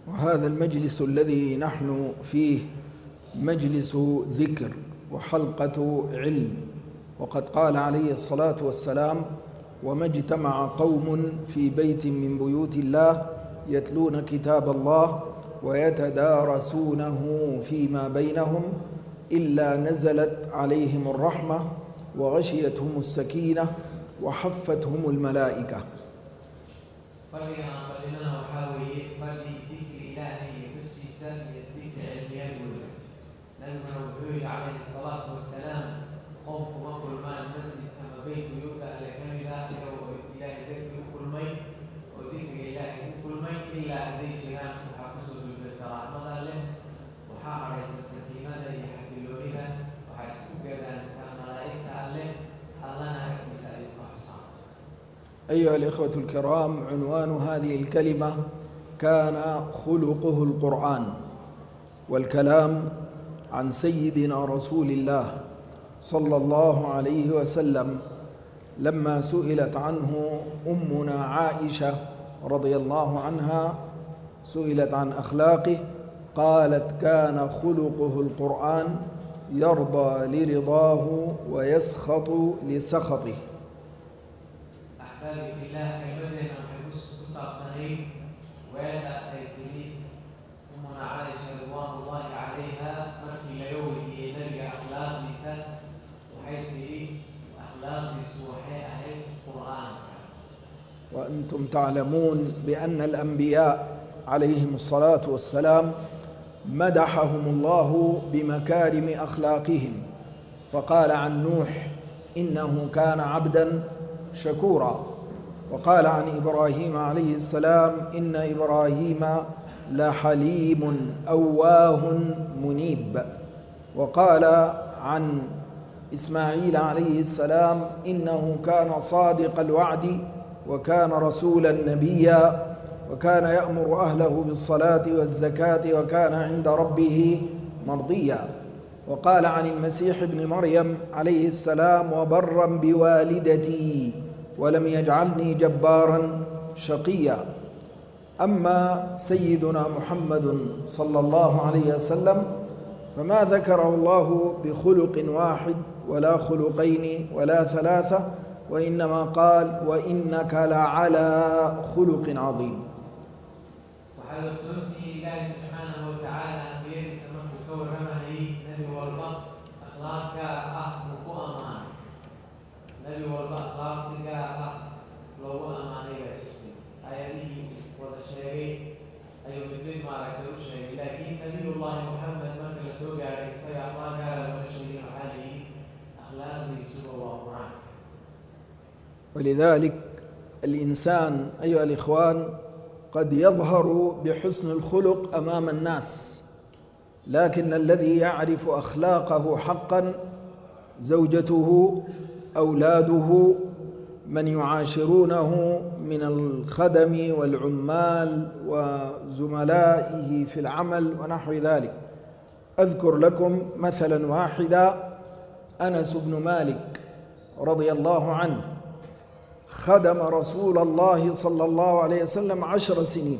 وهذا المجلس الذي نحن فيه مجلس ذكر وحلقة علم، وقد قال عليه الصلاة والسلام: وما اجتمع قوم في بيت من بيوت الله يتلون كتاب الله ويتدارسونه فيما بينهم إلا نزلت عليهم الرحمة وغشيتهم السكينة وحفتهم الملائكة. أيها الإخوة الكرام، عنوان هذه الكلمة كان خلقه القرآن، والكلام عن سيدنا رسول الله صلى الله عليه وسلم لما سئلت عنه أمنا عائشة رضي الله عنها، سئلت عن أخلاقه قالت: كان خلقه القرآن يرضى لرضاه ويسخط لسخطه. وأنتم تعلمون بأن الأنبياء عليهم الصلاة والسلام مدحهم الله بمكارم أخلاقهم، فقال عن نوح: إنه كان عبدا شكورا، وقال عن إبراهيم عليه السلام: إن إبراهيم لحليم أواه منيب، وقال عن إسماعيل عليه السلام: إنه كان صادق الوعد وكان رسولا نبيا وكان يأمر أهله بالصلاة والزكاة وكان عند ربه مرضيا، وقال عن المسيح ابن مريم عليه السلام: وبرا بوالدتي ولم يجعلني جبارا شقيا. أما سيدنا محمد صلى الله عليه وسلم فما ذكره الله بخلق واحد ولا خلقين ولا ثلاثة، وإنما قال: وإنك لعلى خلق عظيم. ولذلك الإنسان أيها الإخوان قد يظهر بحسن الخلق أمام الناس، لكن الذي يعرف أخلاقه حقا زوجته، أولاده، من يعاشرونه من الخدم والعمال وزملائه في العمل ونحو ذلك. أذكر لكم مثلا واحدا: أنس بن مالك رضي الله عنه خدم رسول الله صلى الله عليه وسلم 10 سنين.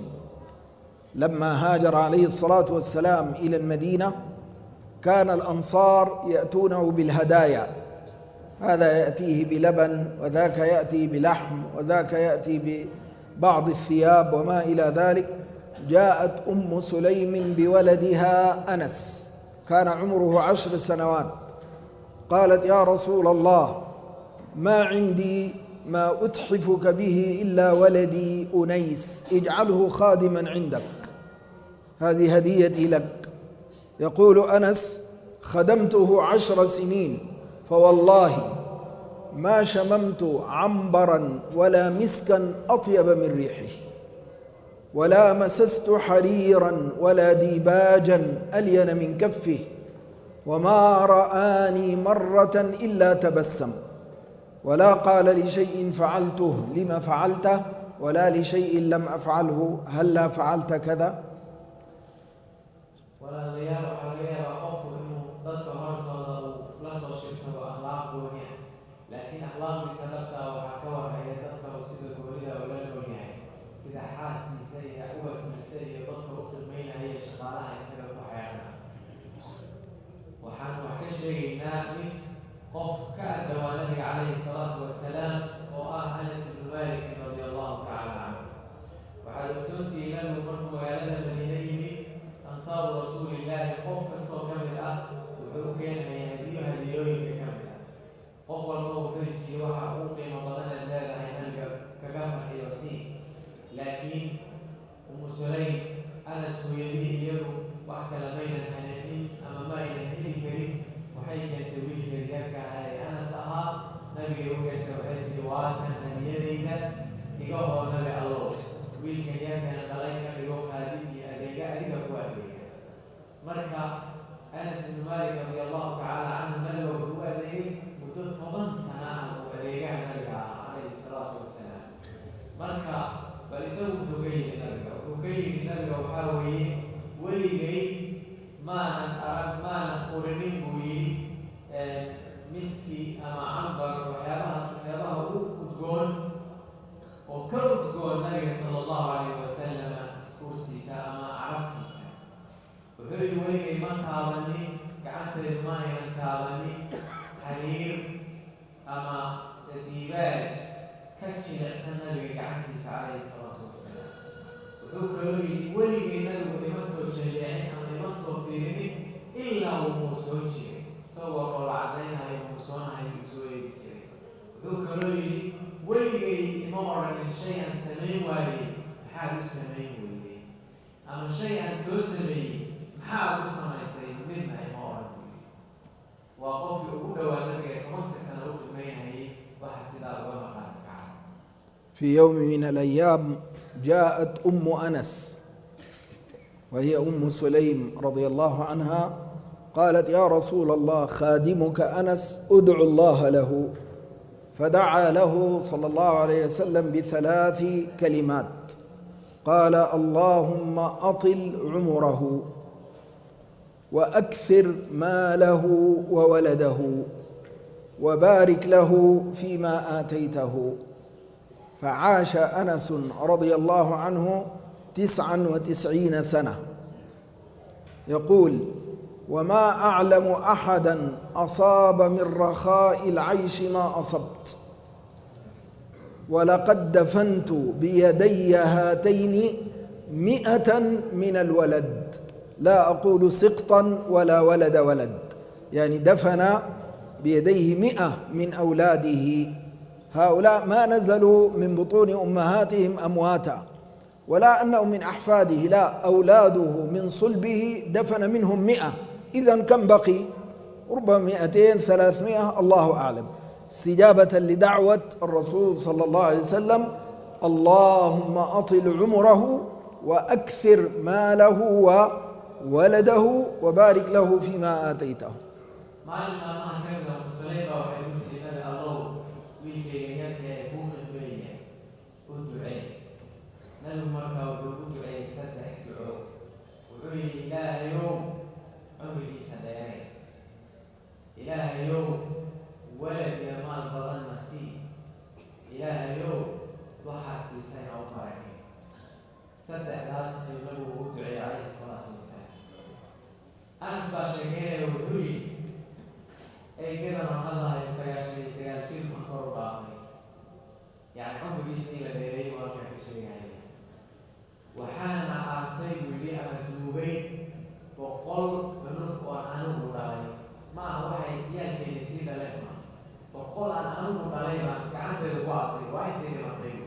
لما هاجر عليه الصلاة والسلام إلى المدينة كان الأنصار يأتونه بالهدايا، هذا يأتيه بلبن وذاك يأتي بلحم وذاك يأتي ببعض الثياب وما إلى ذلك. جاءت أم سليم بولدها أنس كان عمره 10 سنوات، قالت: يا رسول الله، ما عندي ما أتحفك به إلا ولدي أنيس، اجعله خادما عندك، هذه هديتي لك. يقول أنس: خدمته 10 سنين فوالله ما شممت عنبرا ولا مسكا أطيب من ريحه، ولا مسست حريرا ولا ديباجا ألين من كفه، وما رآني مرة إلا تبسم، ولا قال لشيء فعلته لما فعلته، ولا لشيء لم أفعله هلا فعلت كذا. وحي ولي ما تابني قعدت ما يتابني حرير أما ديباج كتشي النبي قعدت عليه الصلاة والسلام وذكر ولي النبي إمسوا شجاعين أما إمسوا فيني إلا وموسوشي صور العدين يموسونها يسوي بشيء ذكر ولي إمارة شيئا سمين والي حادث سمين والي أما شيئا سوسمي حادث سمين مما إمارة وقف أولى والنبي كمان سنة أخرى واحد سداد وما قال في يوم من الأيام جاءت أم أنس وهي أم سليم رضي الله عنها قالت يا رسول الله خادمك أنس ادعو الله له فدعا له صلى الله عليه وسلم بثلاث كلمات قال اللهم أطل عمره وأكثر ماله وولده وبارك له فيما آتيته فعاش أنس رضي الله عنه 99 سنة يقول وما أعلم أحدا أصاب من رخاء العيش ما أصبت ولقد دفنت بيدي هاتين 100 من الولد لا أقول سقطا ولا ولد يعني دفن بيديه 100 من أولاده هؤلاء ما نزلوا من بطون أمهاتهم أمواتا ولا أنهم من أحفاده لا أولاده من صلبه دفن منهم 100 إذن كم بقي ربما 200 300 الله أعلم استجابة لدعوة الرسول صلى الله عليه وسلم اللهم أطل عمره وأكثر ماله وولده وبارك له فيما آتيته إله يوم ولد يمال بضن مسيح إله يوم ضحت في سنة وقرأين صدق ناس يبلغوا دعي عليه الصلاة والسلام أنت باشكين وحوي أي كذا من الله يستغاشي مخبر باقي يعني عمر بيسني لديري واقع في شيء عليه وحان عاصي ولي أمدوبين وقل منه وأنه رأي ما هو يأتي نسيت لكما وقل أنه رأيما كعنت الواصي وأنت لمطيب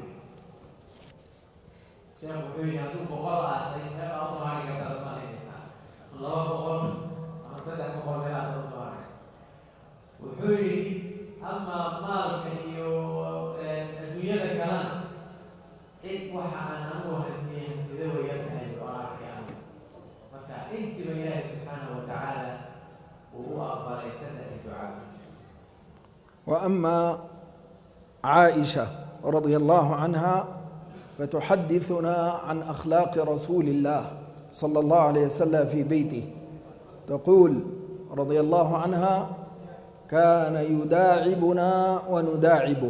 شيخ بحوين يقول فقل أعطي فقل أصحاري كتاب الإنسان الله فقل أنا فتح فقل بلا أصحاري وحوين أما مالك الدنيا الكلام إيه وحا أنه وحدين تدوي يبهي وراك عنه فكا أنت بالله سبحانه وتعالى وهو أقبل يسدد الدعاء. وأما عائشة رضي الله عنها فتحدثنا عن أخلاق رسول الله صلى الله عليه وسلم في بيته تقول رضي الله عنها كان يداعبنا ونداعبه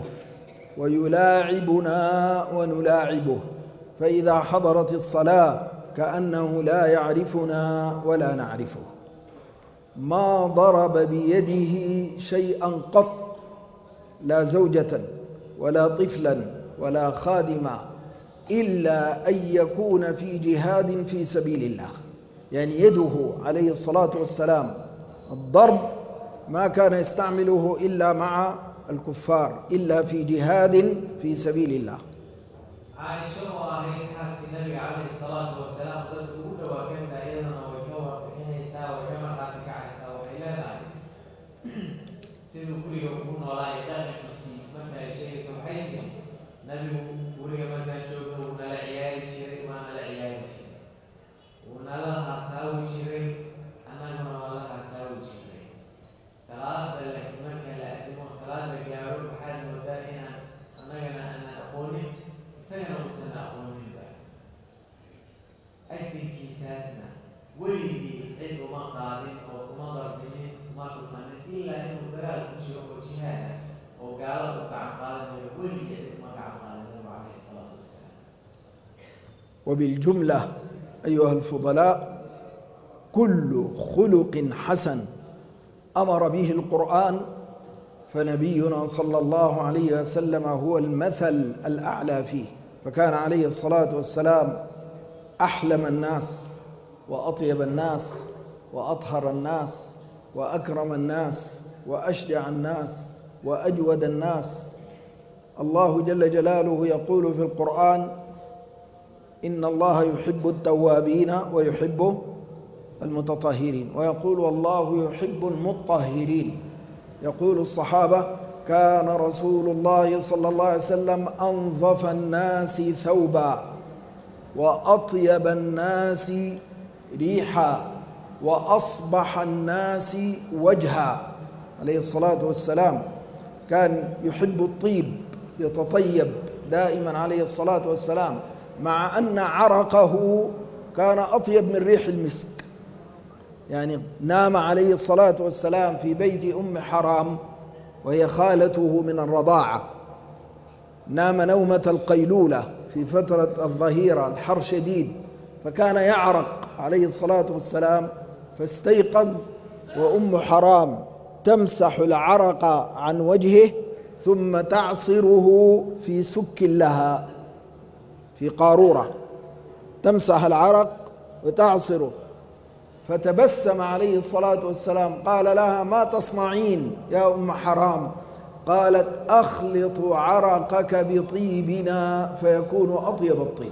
ويلاعبنا ونلاعبه فإذا حضرت الصلاة كأنه لا يعرفنا ولا نعرفه ما ضرب بيده شيئا قط لا زوجة ولا طفلا ولا خادما إلا أن يكون في جهاد في سبيل الله يعني يده عليه الصلاة والسلام الضرب ما كان يستعمله إلا مع الكفار إلا في جهاد في سبيل الله. عائشة وهي حاسة النبي عليه الصلاة والسلام تقول وكم دائما وكم حين يساوي وكم قاتك عيسى وإلى ذلك سيدو كل يوم ولا يدخل في مثل شيء سبحانه نبي ولي مثلا شوفه ونلا عيال الشريك ما نلا عيال الشريك ونلا حساوي الشريك أنا ما ولا حساوي الشريك صلاة الحكمة كلا أسمو صلاة الجارو بحال مدائنا أنا أقولي سنة وسنة أقولي بقى أكيد كتابنا ولدي عند ما قادم أو ما ضربني ما كنت إلا إنه برا المشروع والشهادة وقال وقع قال ولدي عند ما قع قال النبي عليه الصلاة والسلام. وبالجملة أيها الفضلاء كل خلق حسن أمر به القرآن فنبينا صلى الله عليه وسلم هو المثل الأعلى فيه، فكان عليه الصلاة والسلام أحلم الناس وأطيب الناس وأطهر الناس وأكرم الناس وأشجع الناس وأجود الناس. الله جل جلاله يقول في القرآن: إن الله يحب التوابين ويحب المتطهرين، ويقول والله يحب المطهرين. يقول الصحابة: كان رسول الله صلى الله عليه وسلم أنظف الناس ثوبا وأطيب الناس ريحا وأصبح الناس وجها. عليه الصلاة والسلام كان يحب الطيب، يتطيب دائما عليه الصلاة والسلام، مع أن عرقه كان أطيب من ريح المسك. يعني نام عليه الصلاة والسلام في بيت أم حرام وهي خالته من الرضاعة، نام نومة القيلولة في فترة الظهيرة، الحر شديد، فكان يعرق عليه الصلاة والسلام، فاستيقظ وأم حرام تمسح العرق عن وجهه ثم تعصره في سك لها، في قارورة، تمسح العرق وتعصره. فتبسم عليه الصلاة والسلام، قال لها: ما تصنعين يا أم حرام؟ قالت: أخلط عرقك بطيبنا فيكون أطيب الطيب.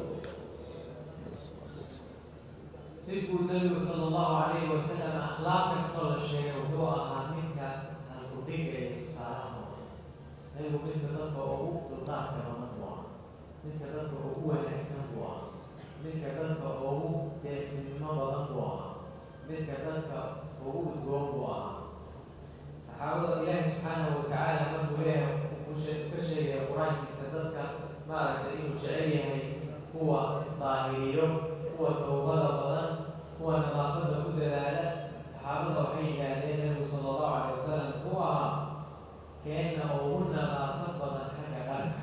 سيكون النبي صلى الله عليه وسلم أخلاق كل شيء وهو أهمك القضية يتصارعه. نبي مثل تطبعه بالضعف ومطوع، مثل تطبعه ونحتنبوع، مثل تطبعه يسمى بلطوع، مثل تطبعه دروبوع. فحاول الله سبحانه وتعالى من له كشيء القرآن يستذكر ما رأيته شعريه هو الظاهري، هو توبة بدن، هو نظافة بدلالة. صحابة وحي النبي صلى الله عليه وسلم هو كأنه هن نظافة بدن حق قلب،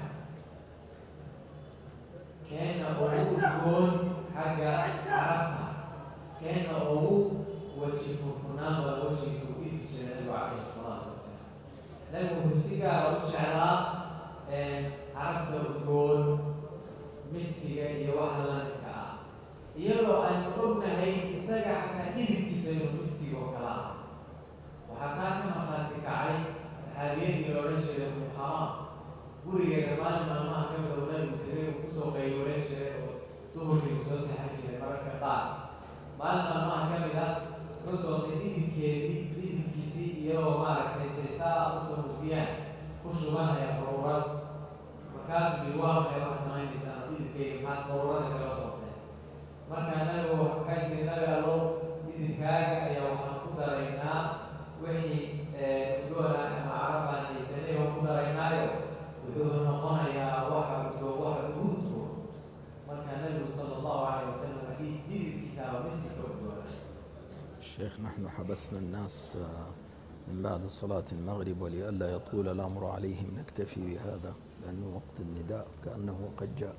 كأنه يكون حق عرفها، كأنه وجه فنان ووجه سوء في النبي عليه الصلاة والسلام. لم يمسك وجهها عرفت الكون مسكي يوحنا iyadoo aan ognahay isaga xataa dhibkiisa inuu miskiga oo kala ah. waxaa taa ka markhaati kacay saxaabiyadii la odhan jiray Umu Xaraam, gurigeeda maalin maalmaha ka mid oo nabigu tegay uu kusoo qayluulan jiray oo duhurkii soo seexan jiray mararka qaar. maalin maalmaha ka mid ah wuxuu toosay dhidibkiisii iyadoo maaragtay intay saa usoo hurdiyaan ku shubanaya quruurad. markaasuu yidhi: waa maxay waxaad samaynaysaa dhidibkeyga, maxaad quruurada kala sootay? markaa nabigu waxay tiri: nabi allow, dhidibkaaga ayaa waxaan ku daraynaa wixii udgoona ama carabaan haysanay oo ku daraynaayo wuxuu noqonayaa waxa ugu udgo. markaa nabigu sala allahu calayhi wasalam dhidibkiisa miska udgoona. الشيخ، نحن حبسنا الناس من بعد صلاة المغرب، ولئلا يطول الأمر عليهم نكتفي بهذا لأنه وقت النداء كأنه قد جاء.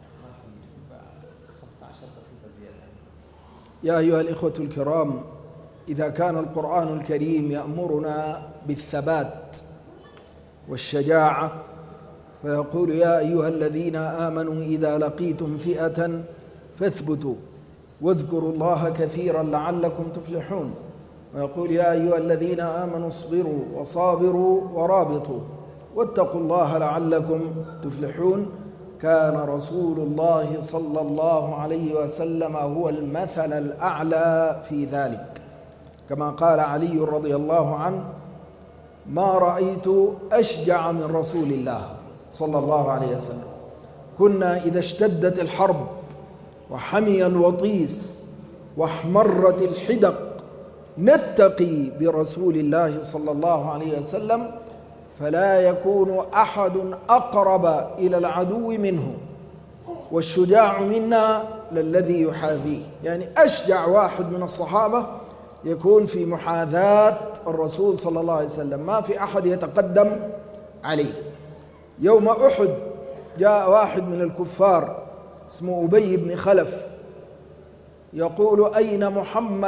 يا أيها الإخوة الكرام، إذا كان القرآن الكريم يأمرنا بالثبات والشجاعة فيقول: يا أيها الذين آمنوا إذا لقيتم فئة فاثبتوا واذكروا الله كثيرا لعلكم تفلحون، ويقول: يا أيها الذين آمنوا اصبروا وصابروا ورابطوا واتقوا الله لعلكم تفلحون. كان رسول الله صلى الله عليه وسلم هو المثل الأعلى في ذلك، كما قال علي رضي الله عنه: ما رأيت أشجع من رسول الله صلى الله عليه وسلم. كنا إذا اشتدت الحرب وحمي الوطيس واحمرت الحدق نتقي برسول الله صلى الله عليه وسلم، فلا يكون أحد أقرب إلى العدو منه، والشجاع منا للذي يحاذيه. يعني أشجع واحد من الصحابة يكون في محاذاة الرسول صلى الله عليه وسلم، ما في أحد يتقدم عليه. يوم أحد جاء واحد من الكفار اسمه أبي بن خلف يقول: أين محمد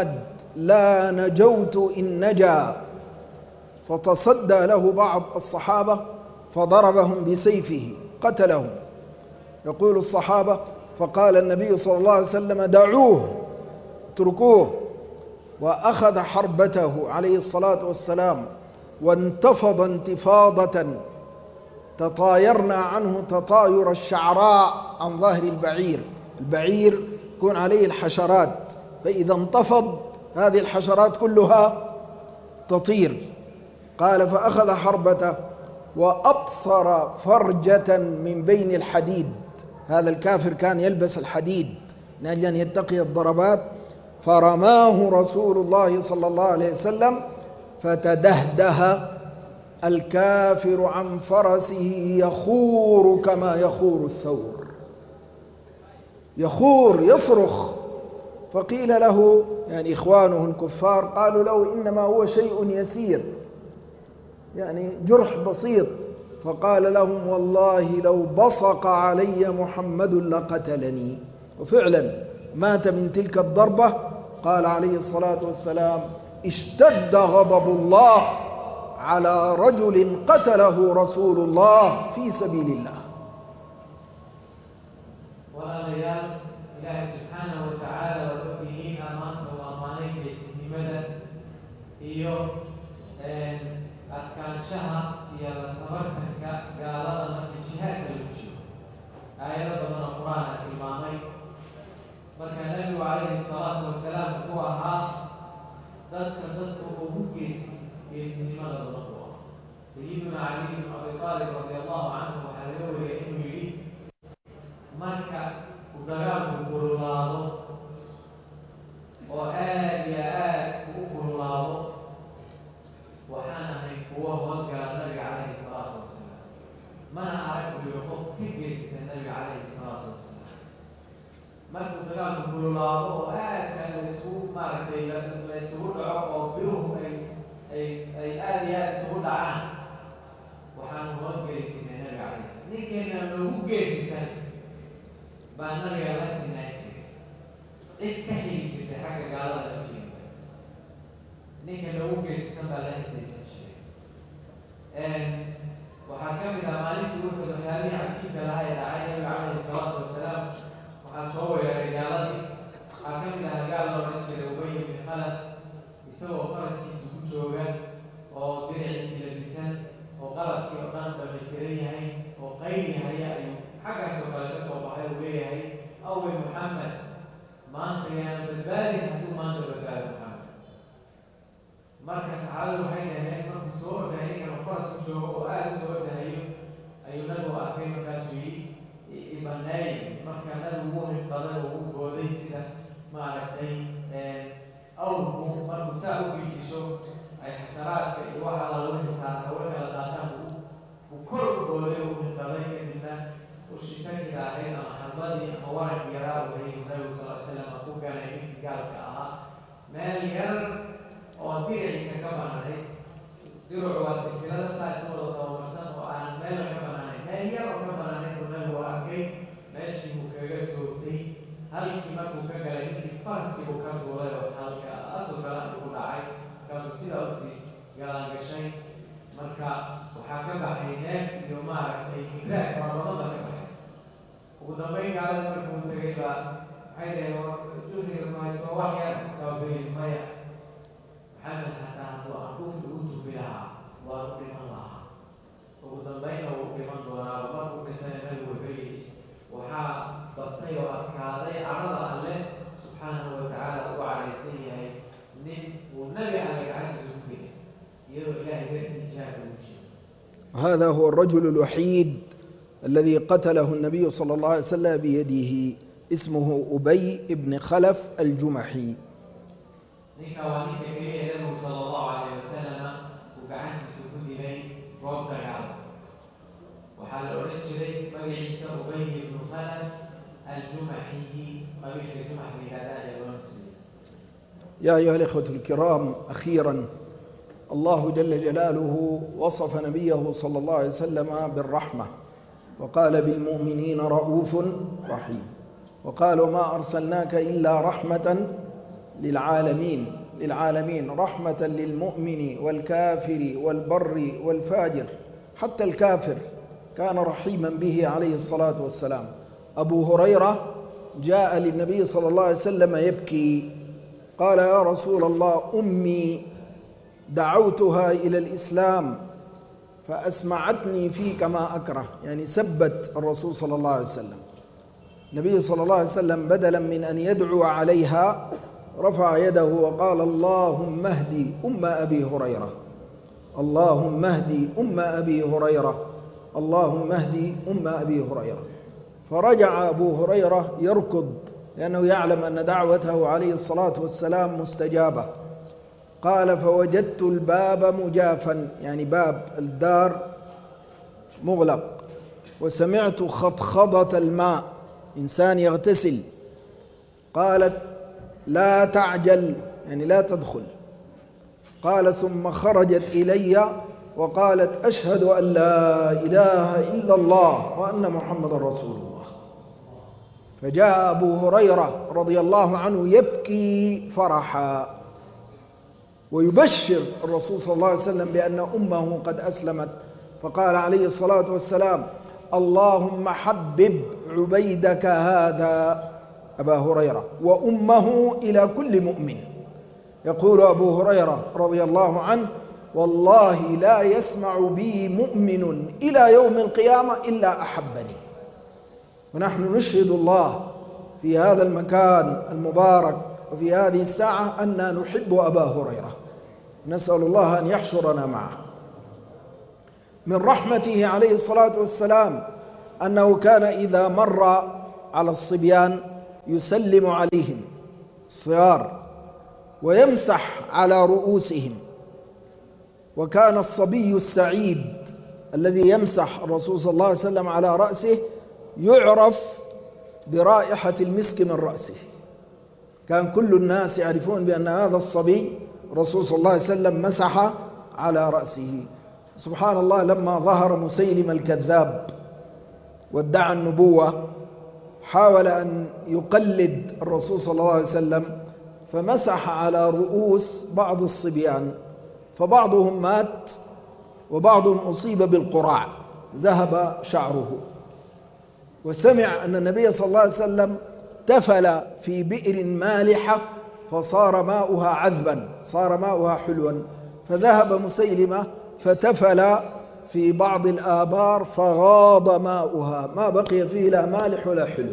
لا نجوت إن نجا. فتصدى له بعض الصحابة فضربهم بسيفه قتلهم. يقول الصحابة فقال النبي صلى الله عليه وسلم دعوه اتركوه، وأخذ حربته عليه الصلاة والسلام وانتفض انتفاضة تطايرنا عنه تطاير الشعراء عن ظهر البعير. البعير يكون عليه الحشرات، فإذا انتفض هذه الحشرات كلها تطير. قال فأخذ حربته وأبصر فرجة من بين الحديد. هذا الكافر كان يلبس الحديد من أجل أن يتقي الضربات. فرماه رسول الله صلى الله عليه وسلم فتدهده الكافر عن فرسه يخور كما يخور الثور، يخور يصرخ. فقيل له يعني إخوانه الكفار قالوا له إنما هو شيء يسير، يعني جرح بسيط. فقال لهم والله لو بصق علي محمد لقتلني. وفعلا مات من تلك الضربة. قال عليه الصلاة والسلام اشتد غضب الله على رجل قتله رسول الله في سبيل الله. walaalayaal ilaahay subxaanahu watacaala waad ogtihiin ammaanta uu ammaanay geesinimada iyo adkaanshaha iyo la sabartanka gaalada markii jihaadka lagu jiro. aayado badan oo qur-aanka tilmaamay. marka nabigu calayhi salaatu wasalaam wuxuu ahaa dadka ugu geesinimada badan u ah. sayiduna cali bnu abi aalib radi allahu canhu waxaa laga wariyay inuu yidhi marka uu dagaalku kululaado oo aad iyo aad ugu kululaado waxaan ahay kuwa hoos gala nabiga calayhi salaatu wasalaam. mana arag uyo qof ka geysata nabiga calayhi salaatu wasalaam. markuu dagaalku kululaado oo aadka laisugu maaragtay la isugu dhaco oo biruhu ay aad iyo aad isugu dhacaan waxaanu hoos geysinay nabiga calayhi salaam. ninkeena loogu geesisan baa nabiga la sinaan jiray. cid ka xigisatay xagga gaalada la sheegay ninka loogu geesisan baa la xisaysan jiray. waxaa ka mid ah maalintii wuxuu waxyaabihii cajiibka lahaa ee dhacay nabiga calayhi salaatu wasalaam. waxaa soo weeraray gaaladii. waxaa ka mid ah gaal la odhan jiray ubay ibni khalaf, isagoo faraskiisa ku jooga oo diriciisii labisan oo qalabkii oo dhan dhamaystiran yahay oo qaynihaya ayuu xaggaasoo kale ka soo baxay uu leeyahay awey muxamed maanta yaana badbaadin hadduu maanta badbaado muxamed. marka saxaabadu waxay dhaheen markuu soo ordahay ninkana faras ku joogo oo aada u soo ordahayo ayuu nabigu arkay. markaasuu yidhi ibaneey. marka nabigu wuu hinqaday oo uu booday sida maaragtay awrku markuu saa u giijisho ay xasharaadka iyo waxa lagu hinsaa hawe kala daataan uu kor u booday oo u hinqaday. kadibna ushitankida ahayd ama xarbadii ama waranki yaraa u hayay nabigu sal ly slam ku ganay ninkii gaalka ahaa meel yar oo diriciisa ka banaanayd. dirucu waa silsilada saa isu wada tabamarsan oo aan meela ka banaanayn. meel yar oo ka banaanayd uu nabigu arkay. meeshii buu kaga toogtay. halkii markuu ka galay ninkii faraskii buu ka duulay oo halka asoo galaan ugu dhacay. markaasuu sidaa usii galaan gashay. marka waxaa ka baxay neef iyo maaragtay higraag farabadan baa ka baxay. ugu dambeyn gaalada markuu tegay baa waxay dhaheen juniga mahayso wax yar kaabeen maya maxamed xataa hadduu anduufta ugu tufi lahaa waa u dhiman lahaa. ugu dambeynna wuu dhiman doonaaba. markuu dhintana nabigu wuxuu yidhi waxaa batay oo adkaaday cadhada alle subxaanahu watacaala uu caraysan yahay nin uu nabi alle gacantiisa ku gelay iyadoo ilaahay dartii jihaadka ugu jiro. هذا هو الرجل الوحيد الذي قتله النبي صلى الله عليه وسلم بيده. اسمه أبي بن خلف الجمحي. ninka waa ninka keliya nabigu sala allahu calayhi wasalama uu gacantiisa ku dilay goob dagaal. waxaa la odhan jiray magaciisa ubay ibnu khalaf aljumaxi. qabiilka jumax la yihahda ayaa loo nasibay. يا أيها الإخوة الكرام، أخيرا الله جل جلاله وصف نبيه صلى الله عليه وسلم بالرحمة وقال بالمؤمنين رؤوف رحيم. وقال وما أرسلناك إلا رحمة للعالمين. للعالمين، رحمة للمؤمن والكافر والبر والفاجر، حتى الكافر كان رحيما به عليه الصلاة والسلام. أبو هريرة جاء للنبي صلى الله عليه وسلم يبكي، قال: يا رسول الله، أمي دعوتها إلى الإسلام فأسمعتني فيك ما أكره، يعني سبت الرسول صلى الله عليه وسلم. النبي صلى الله عليه وسلم بدلا من أن يدعو عليها رفع يده وقال: اللهم اهدي أم أبي هريرة، اللهم اهدي أم أبي هريرة، اللهم اهدي أم أبي هريرة. فرجع أبو هريرة يركض لأنه يعلم أن دعوته عليه الصلاة والسلام مستجابة. قال: فوجدت الباب مجافا، يعني باب الدار مغلق، وسمعت خضخضة الماء، إنسان يغتسل. قالت: لا تعجل، يعني لا تدخل. قال: ثم خرجت إلي وقالت: أشهد أن لا إله إلا الله وأن محمد رسول الله. فجاء أبو هريرة رضي الله عنه يبكي فرحا ويبشر الرسول صلى الله عليه وسلم بأن أمه قد أسلمت، فقال عليه الصلاة والسلام: اللهم حبب عبيدك هذا أبا هريرة وأمه إلى كل مؤمن. يقول أبو هريرة رضي الله عنه: والله لا يسمع بي مؤمن إلى يوم القيامة إلا أحبني. ونحن نشهد الله في هذا المكان المبارك وفي هذه الساعة أننا نحب أبا هريرة، نسأل الله أن يحشرنا معه. من رحمته عليه الصلاة والسلام أنه كان إذا مر على الصبيان يسلم عليهم الصغار ويمسح على رؤوسهم. وكان الصبي السعيد الذي يمسح الرسول صلى الله عليه وسلم على رأسه يعرف برائحة المسك من رأسه، كان كل الناس يعرفون بأن هذا الصبي الرسول صلى الله عليه وسلم مسح على رأسه. سبحان الله، لما ظهر مسيلم الكذاب وادعى النبوة حاول أن يقلد الرسول صلى الله عليه وسلم، فمسح على رؤوس بعض الصبيان، فبعضهم مات وبعضهم أصيب بالقراع ذهب شعره. وسمع أن النبي صلى الله عليه وسلم تفل في بئر مالحة فصار ماؤها عذبا، صار ماؤها حلوا، فذهب مسيلمة فتفل في بعض الآبار فغاض ماؤها، ما بقي فيه لا مالح ولا حلو.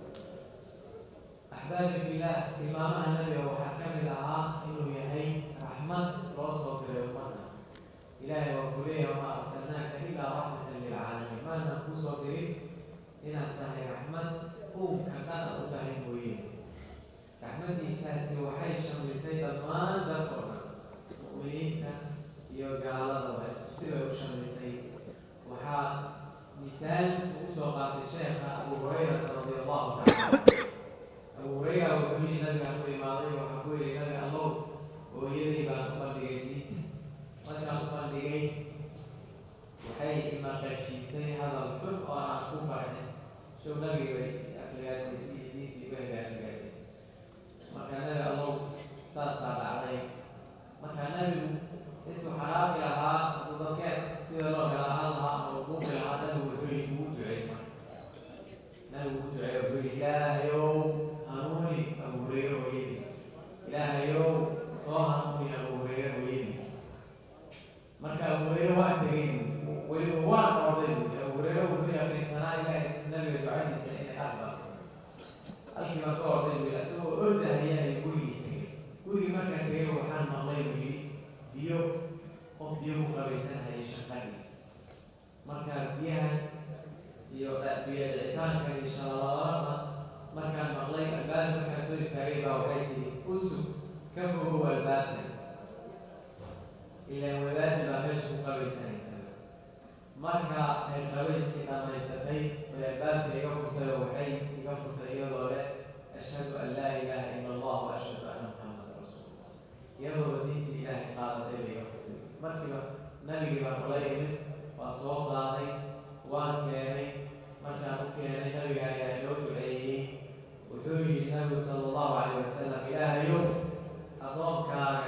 أحبابي بالله، إمامنا النبي وحكم لها إنه يهي رحمة رسول الله إلهي وكليه وما أرسلناك إلا رحمة للعالمين. ما نفوس وكريم إن أنتهي رحمة قوم كان أتهي مويه رحمتي ساسي وحي شملتي المان ذكرنا مؤمنين يوجع الله ويسبسي ويشملتي وحا مثال وسوقات الشيخ أبو هريرة رضي الله تعالى. أبو هريرة وكل النبي أقول ماضي وحكول النبي الله ويدري بأن أقلقيتي وأنا أقلقيت وحي إما قشيتني هذا الحب وأنا أقول فرحي شو نبي أقلقيتي في بيت أقلقيتي مكان نبي الله تتصل عليك مكان نبي إنتو حرام لها وتذكر سير الله لها وقوم لها نبي وحي وجعي نبي وجعي وحي إله يوم هنوني أبو هريرة ويدي إله يوم صاهنوني أبو هريرة ويدي مركا أبو هريرة وأترين ولوان أرضين أبو هريرة ويدي أخي سنة إله النبي يدعيني سنين أكبر أخي ما تورطين بأسوه أرده هي كل مركا تريه وحان مغلي ويدي بيو قف بيو قبيسان هاي الشخصي مركا بيها بيدعيتان كان إن شاء الله مركان مغلي الباب مركان سوي تقريبا وحيتي أسو كم هو الباب إلى ولاد ما فيش مقابل ثاني مركا القبيل كتاب يستطيع والباب يقف وحي يقف يقول أشهد أن لا إله إلا الله وأشهد أن محمد رسول الله يضرب دين إله قال ذي يقف مركا نبي مغلي وصوت عليه وان كاني مركا ممكن نبي على يوم عليه وتوجي النبي صلى الله عليه وسلم إله يوم أضمك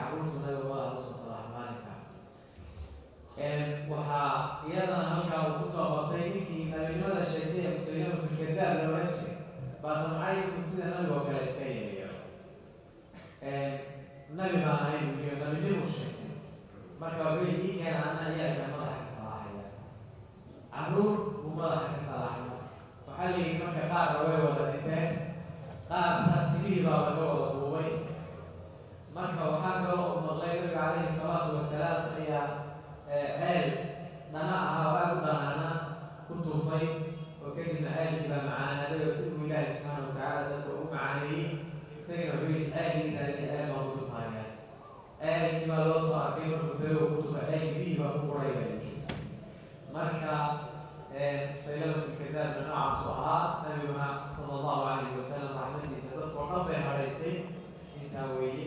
عروض النبي الله صلى الله عليه وسلم وحا يدنا هلكا وكسوا بطينك نبي لماذا الشيطية مسلمة في الكذاب لو نفسه بعد معي مسلمة نبي وكلا إسكاية نبي ما هاي نبي لمو الشيطان مركا وبيلي كان أنا إياك مضحك صلاحية عروض ومضحك صلاحية وحالي مركا قاب روي ولا نتان قاب ترتيبه ولا وضوي مركا وحاكا ومغلي النبي عليه الصلاة والسلام هي عيل نمعها وأقدرنا كنت طيب وكذب عيل كبا معانا ده يسلم الله سبحانه وتعالى تدعو معاني سينا في الآية التي آية موجود معنا آية كما لو صار كيف نقول وكتب آية فيه وقريبا مركا سيلمة الكتاب من أعصها نبينا صلى الله عليه وسلم رحمته ستذكر ربي حريصين انتهويه.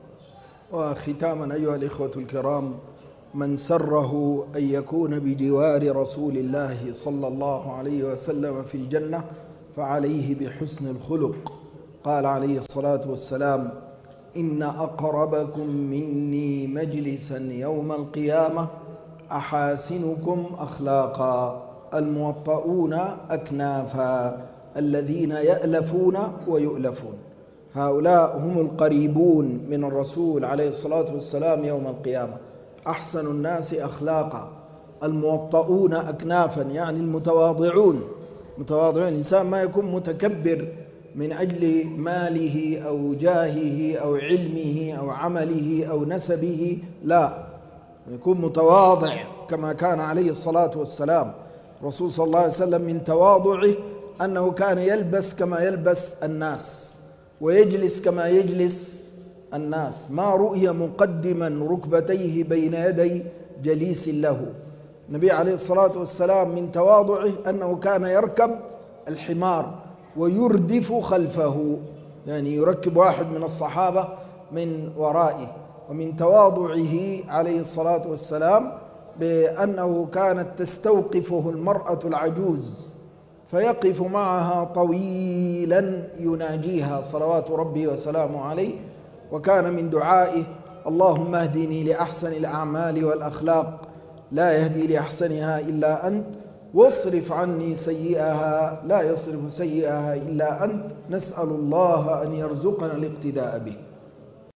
وختاما أيها الإخوة الكرام، من سره أن يكون بجوار رسول الله صلى الله عليه وسلم في الجنة فعليه بحسن الخلق. قال عليه الصلاة والسلام: إن أقربكم مني مجلسا يوم القيامة أحاسنكم أخلاقا الموطؤون أكنافا الذين يألفون ويؤلفون. هؤلاء هم القريبون من الرسول عليه الصلاة والسلام يوم القيامة، أحسن الناس أخلاقا، الموطؤون أكنافا يعني المتواضعون. متواضعون، الإنسان ما يكون متكبر من أجل ماله أو جاهه أو علمه أو عمله أو نسبه، لا، يكون متواضع كما كان عليه الصلاة والسلام. الرسول صلى الله عليه وسلم من تواضعه أنه كان يلبس كما يلبس الناس ويجلس كما يجلس الناس، ما رؤي مقدما ركبتيه بين يدي جليس له. النبي عليه الصلاة والسلام من تواضعه أنه كان يركب الحمار ويردف خلفه، يعني يركب واحد من الصحابة من ورائه. ومن تواضعه عليه الصلاة والسلام بأنه كانت تستوقفه المرأة العجوز فيقف معها طويلا يناجيها صلوات ربي وسلامه عليه. وكان من دعائه: اللهم اهدني لأحسن الأعمال والأخلاق لا يهدي لأحسنها إلا أنت، واصرف عني سيئها لا يصرف سيئها إلا أنت. نسأل الله أن يرزقنا الاقتداء به.